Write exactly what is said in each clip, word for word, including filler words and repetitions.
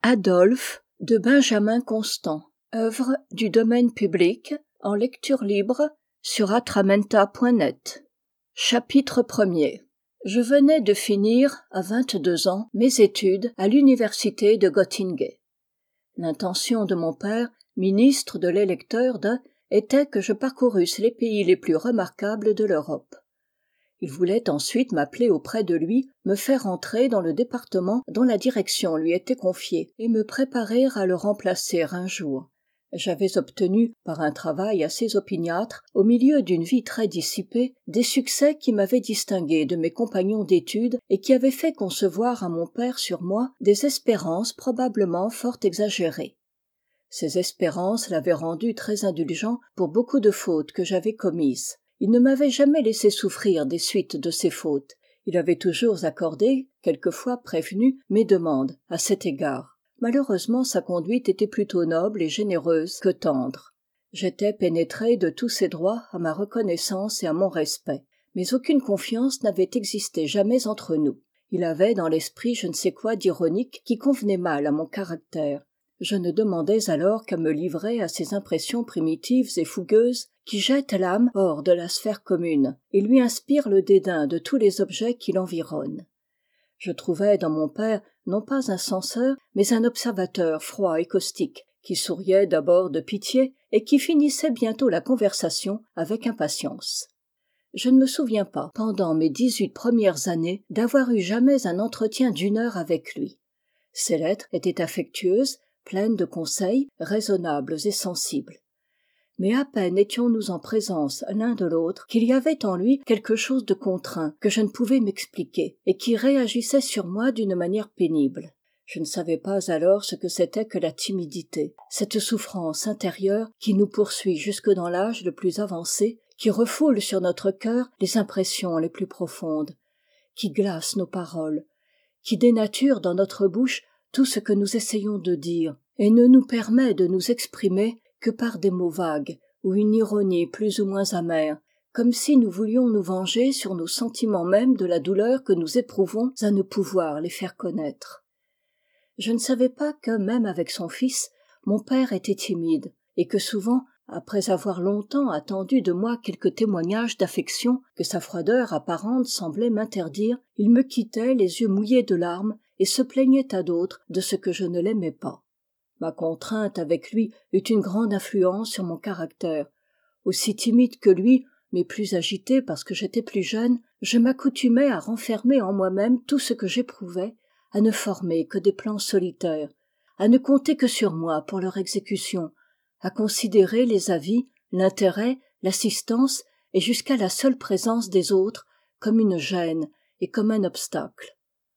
Adolphe de Benjamin Constant, œuvre du domaine public, en lecture libre sur atramenta point net. Chapitre premier. Je venais de finir, à vingt-deux ans, mes études à l'université de Göttingen. L'intention de mon père, ministre de l'électeur de, était que je parcourusse les pays les plus remarquables de l'Europe. Il voulait ensuite m'appeler auprès de lui, me faire entrer dans le département dont la direction lui était confiée et me préparer à le remplacer un jour. J'avais obtenu, par un travail assez opiniâtre, au milieu d'une vie très dissipée, des succès qui m'avaient distingué de mes compagnons d'études et qui avaient fait concevoir à mon père sur moi des espérances probablement fort exagérées. Ces espérances l'avaient rendu très indulgent pour beaucoup de fautes que j'avais commises. Il ne m'avait jamais laissé souffrir des suites de ces fautes. Il avait toujours accordé, quelquefois prévenu, mes demandes à cet égard. Malheureusement, sa conduite était plutôt noble et généreuse que tendre. J'étais pénétré de tous ses droits à ma reconnaissance et à mon respect. Mais aucune confiance n'avait existé jamais entre nous. Il avait dans l'esprit je ne sais quoi d'ironique qui convenait mal à mon caractère. Je ne demandais alors qu'à me livrer à ces impressions primitives et fougueuses qui jettent l'âme hors de la sphère commune et lui inspirent le dédain de tous les objets qui l'environnent. Je trouvais dans mon père non pas un censeur, mais un observateur froid et caustique, qui souriait d'abord de pitié et qui finissait bientôt la conversation avec impatience. Je ne me souviens pas, pendant mes dix-huit premières années, d'avoir eu jamais un entretien d'une heure avec lui. Ses lettres étaient affectueuses, pleines de conseils, raisonnables et sensibles. Mais à peine étions-nous en présence l'un de l'autre qu'il y avait en lui quelque chose de contraint que je ne pouvais m'expliquer et qui réagissait sur moi d'une manière pénible. Je ne savais pas alors ce que c'était que la timidité, cette souffrance intérieure qui nous poursuit jusque dans l'âge le plus avancé, qui refoule sur notre cœur les impressions les plus profondes, qui glace nos paroles, qui dénature dans notre bouche tout ce que nous essayons de dire et ne nous permet de nous exprimer que par des mots vagues ou une ironie plus ou moins amère, comme si nous voulions nous venger sur nos sentiments mêmes de la douleur que nous éprouvons à ne pouvoir les faire connaître. Je ne savais pas que, même avec son fils, mon père était timide, et que souvent, après avoir longtemps attendu de moi quelques témoignages d'affection que sa froideur apparente semblait m'interdire, il me quittait les yeux mouillés de larmes et se plaignait à d'autres de ce que je ne l'aimais pas. Ma contrainte avec lui eut une grande influence sur mon caractère. Aussi timide que lui, mais plus agité parce que j'étais plus jeune, je m'accoutumais à renfermer en moi-même tout ce que j'éprouvais, à ne former que des plans solitaires, à ne compter que sur moi pour leur exécution, à considérer les avis, l'intérêt, l'assistance et jusqu'à la seule présence des autres comme une gêne et comme un obstacle.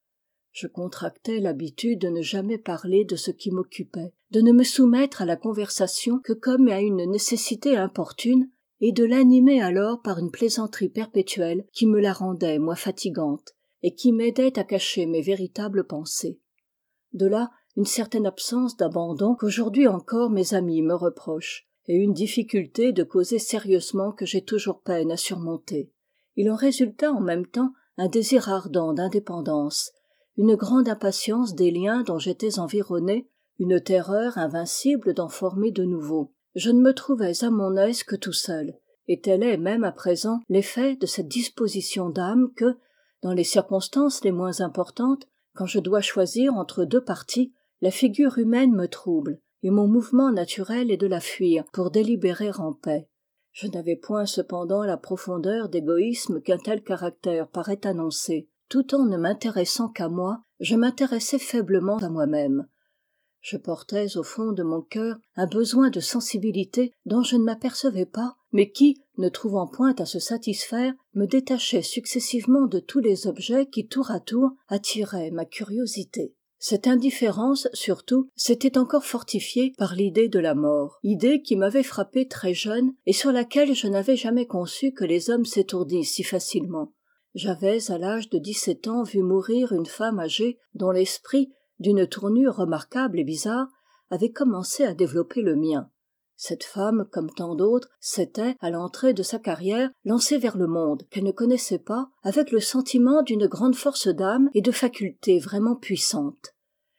Je contractais l'habitude de ne jamais parler de ce qui m'occupait, de ne me soumettre à la conversation que comme à une nécessité importune, et de l'animer alors par une plaisanterie perpétuelle qui me la rendait moins fatigante, et qui m'aidait à cacher mes véritables pensées. De là, une certaine absence d'abandon qu'aujourd'hui encore mes amis me reprochent, et une difficulté de causer sérieusement que j'ai toujours peine à surmonter. Il en résulta en même temps un désir ardent d'indépendance, une grande impatience des liens dont j'étais environné, une terreur invincible d'en former de nouveaux. Je ne me trouvais à mon aise que tout seul, et tel est même à présent l'effet de cette disposition d'âme que, dans les circonstances les moins importantes, quand je dois choisir entre deux partis, la figure humaine me trouble, et mon mouvement naturel est de la fuir pour délibérer en paix. Je n'avais point cependant la profondeur d'égoïsme qu'un tel caractère paraît annoncer. Tout en ne m'intéressant qu'à moi, je m'intéressais faiblement à moi-même. Je portais au fond de mon cœur un besoin de sensibilité dont je ne m'apercevais pas, mais qui, ne trouvant point à se satisfaire, me détachait successivement de tous les objets qui, tour à tour, attiraient ma curiosité. Cette indifférence, surtout, s'était encore fortifiée par l'idée de la mort, idée qui m'avait frappé très jeune et sur laquelle je n'avais jamais conçu que les hommes s'étourdissent si facilement. J'avais, à l'âge de dix-sept ans, vu mourir une femme âgée dont l'esprit, d'une tournure remarquable et bizarre, avait commencé à développer le mien. Cette femme, comme tant d'autres, s'était, à l'entrée de sa carrière, lancée vers le monde qu'elle ne connaissait pas, avec le sentiment d'une grande force d'âme et de facultés vraiment puissantes.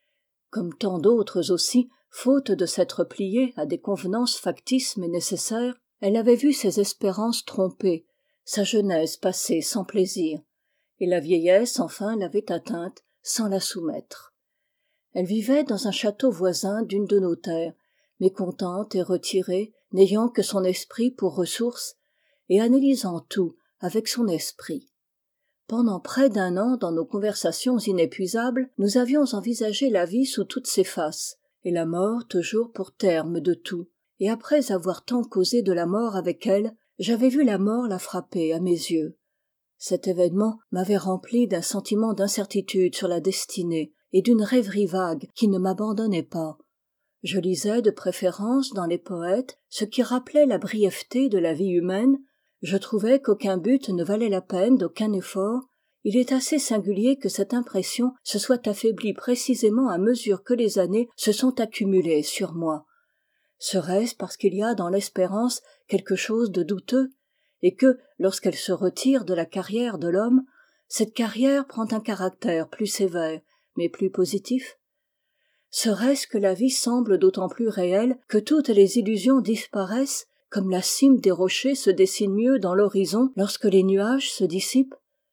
Comme tant d'autres aussi, faute de s'être pliée à des convenances factices mais nécessaires, elle avait vu ses espérances trompées, sa jeunesse passée sans plaisir, et la vieillesse enfin l'avait atteinte sans la soumettre. Elle vivait dans un château voisin d'une de nos terres, mécontente et retirée, n'ayant que son esprit pour ressource, et analysant tout avec son esprit. Pendant près d'un an, dans nos conversations inépuisables, nous avions envisagé la vie sous toutes ses faces, et la mort toujours pour terme de tout. Et après avoir tant causé de la mort avec elle, j'avais vu la mort la frapper à mes yeux. Cet événement m'avait rempli d'un sentiment d'incertitude sur la destinée et d'une rêverie vague qui ne m'abandonnait pas. Je lisais de préférence dans les poètes ce qui rappelait la brièveté de la vie humaine. Je trouvais qu'aucun but ne valait la peine d'aucun effort. Il est assez singulier que cette impression se soit affaiblie précisément à mesure que les années se sont accumulées sur moi. Serait-ce parce qu'il y a dans l'espérance quelque chose de douteux, et que, lorsqu'elle se retire de la carrière de l'homme, cette carrière prend un caractère plus sévère, mais plus positif? Serait-ce que la vie semble d'autant plus réelle que toutes les illusions disparaissent, comme la cime des rochers se dessine mieux dans l'horizon lorsque les nuages se dissipent?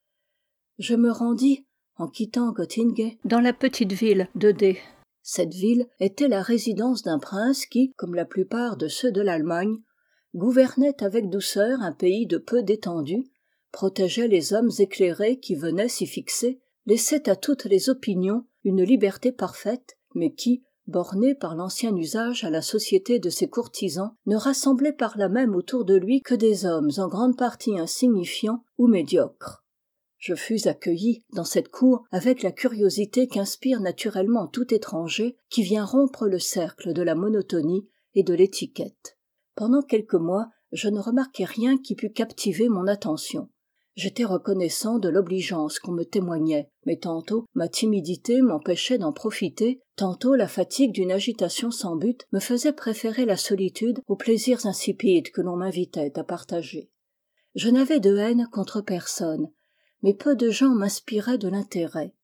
Je me rendis, en quittant Göttingen, dans la petite ville de D. Cette ville était la résidence d'un prince qui, comme la plupart de ceux de l'Allemagne, gouvernait avec douceur un pays de peu d'étendue, protégeait les hommes éclairés qui venaient s'y fixer, laissait à toutes les opinions une liberté parfaite, mais qui, borné par l'ancien usage à la société de ses courtisans, ne rassemblait par là même autour de lui que des hommes en grande partie insignifiants ou médiocres. Je fus accueilli dans cette cour avec la curiosité qu'inspire naturellement tout étranger qui vient rompre le cercle de la monotonie et de l'étiquette. Pendant quelques mois, je ne remarquai rien qui pût captiver mon attention. J'étais reconnaissant de l'obligeance qu'on me témoignait, mais tantôt ma timidité m'empêchait d'en profiter, tantôt la fatigue d'une agitation sans but me faisait préférer la solitude aux plaisirs insipides que l'on m'invitait à partager. Je n'avais de haine contre personne, mais peu de gens m'inspiraient de l'intérêt.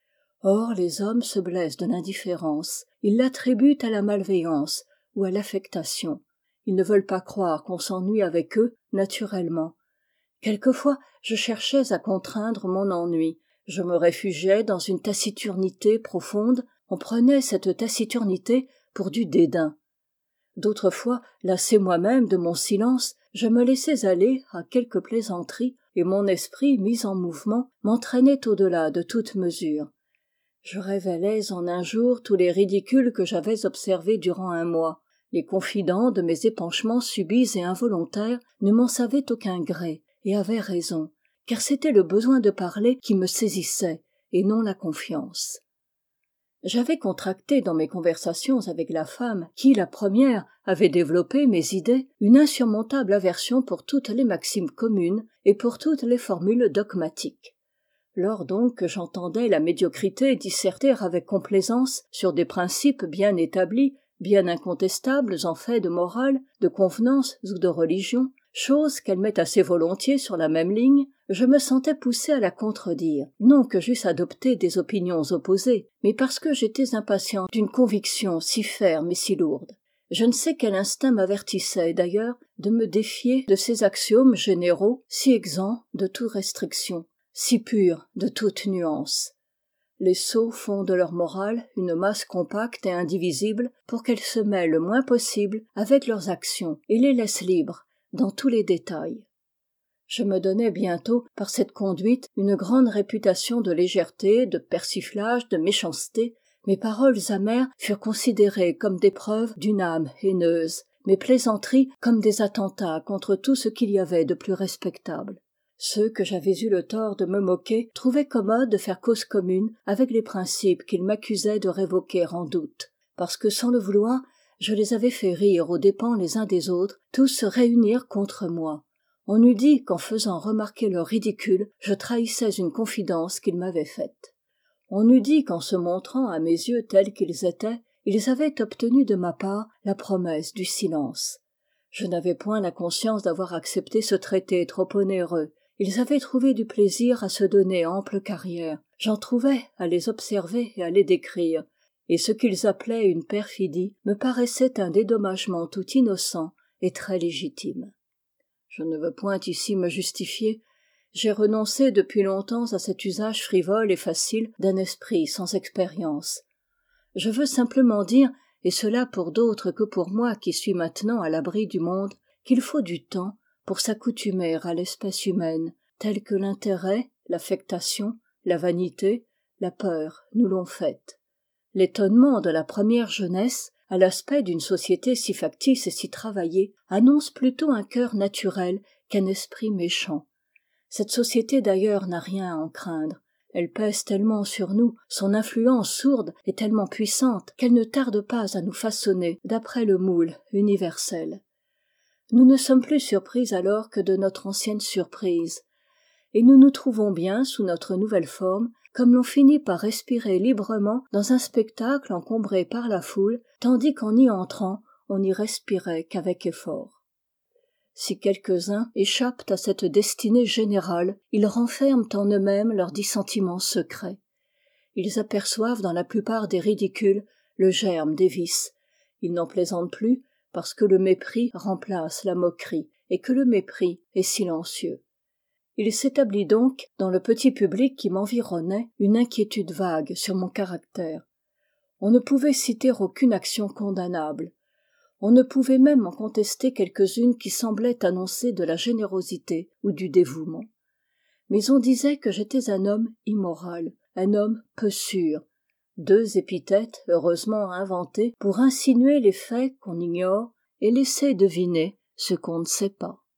Or les hommes se blessent de l'indifférence, ils l'attribuent à la malveillance ou à l'affectation. Ils ne veulent pas croire qu'on s'ennuie avec eux naturellement. Quelquefois, je cherchais à contraindre mon ennui. Je me réfugiais dans une taciturnité profonde. On prenait cette taciturnité pour du dédain. D'autres fois, lassé moi-même de mon silence, je me laissais aller à quelques plaisanteries et mon esprit, mis en mouvement, m'entraînait au-delà de toute mesure. Je révélais en un jour tous les ridicules que j'avais observés durant un mois. Les confidents de mes épanchements subits et involontaires ne m'en savaient aucun gré et avaient raison, car c'était le besoin de parler qui me saisissait et non la confiance. J'avais contracté dans mes conversations avec la femme qui, la première, avait développé mes idées, une insurmontable aversion pour toutes les maximes communes et pour toutes les formules dogmatiques. Lors donc que j'entendais la médiocrité disserter avec complaisance sur des principes bien établis, bien incontestables en fait de morale, de convenance ou de religion, chose qu'elle met assez volontiers sur la même ligne, je me sentais poussé à la contredire, non que j'eusse adopté des opinions opposées, mais parce que j'étais impatient d'une conviction si ferme et si lourde. Je ne sais quel instinct m'avertissait d'ailleurs de me défier de ces axiomes généraux si exempts de toute restriction, si purs de toute nuance. Les sots font de leur morale une masse compacte et indivisible pour qu'elle se mêle le moins possible avec leurs actions et les laisse libres dans tous les détails. Je me donnai bientôt, par cette conduite, une grande réputation de légèreté, de persiflage, de méchanceté. Mes paroles amères furent considérées comme des preuves d'une âme haineuse, mes plaisanteries comme des attentats contre tout ce qu'il y avait de plus respectable. Ceux que j'avais eu le tort de me moquer trouvaient commode de faire cause commune avec les principes qu'ils m'accusaient de révoquer en doute, parce que sans le vouloir, je les avais fait rire aux dépens les uns des autres, tous se réunir contre moi. On eût dit qu'en faisant remarquer leur ridicule, je trahissais une confidence qu'ils m'avaient faite. On eût dit qu'en se montrant à mes yeux tels qu'ils étaient, ils avaient obtenu de ma part la promesse du silence. Je n'avais point la conscience d'avoir accepté ce traité trop onéreux. Ils avaient trouvé du plaisir à se donner ample carrière. J'en trouvais à les observer et à les décrire. et ce qu'ils appelaient une perfidie me paraissait un dédommagement tout innocent et très légitime. Je ne veux point ici me justifier, j'ai renoncé depuis longtemps à cet usage frivole et facile d'un esprit sans expérience. Je veux simplement dire, et cela pour d'autres que pour moi qui suis maintenant à l'abri du monde, qu'il faut du temps pour s'accoutumer à l'espèce humaine, telle que l'intérêt, l'affectation, la vanité, la peur nous l'ont faite. L'étonnement de la première jeunesse, à l'aspect d'une société si factice et si travaillée, annonce plutôt un cœur naturel qu'un esprit méchant. Cette société d'ailleurs n'a rien à en craindre. Elle pèse tellement sur nous, son influence sourde est tellement puissante qu'elle ne tarde pas à nous façonner d'après le moule universel. Nous ne sommes plus surpris alors que de notre ancienne surprise, et nous nous trouvons bien sous notre nouvelle forme, comme l'on finit par respirer librement dans un spectacle encombré par la foule, tandis qu'en y entrant, on n'y respirait qu'avec effort. Si quelques-uns échappent à cette destinée générale, ils renferment en eux-mêmes leurs dissentiments secrets. Ils aperçoivent dans la plupart des ridicules le germe des vices. Ils n'en plaisantent plus parce que le mépris remplace la moquerie et que le mépris est silencieux. Il s'établit donc, dans le petit public qui m'environnait, une inquiétude vague sur mon caractère. On ne pouvait citer aucune action condamnable. On ne pouvait même en contester quelques-unes qui semblaient annoncer de la générosité ou du dévouement. Mais on disait que j'étais un homme immoral, un homme peu sûr. Deux épithètes heureusement inventées pour insinuer les faits qu'on ignore et laisser deviner ce qu'on ne sait pas.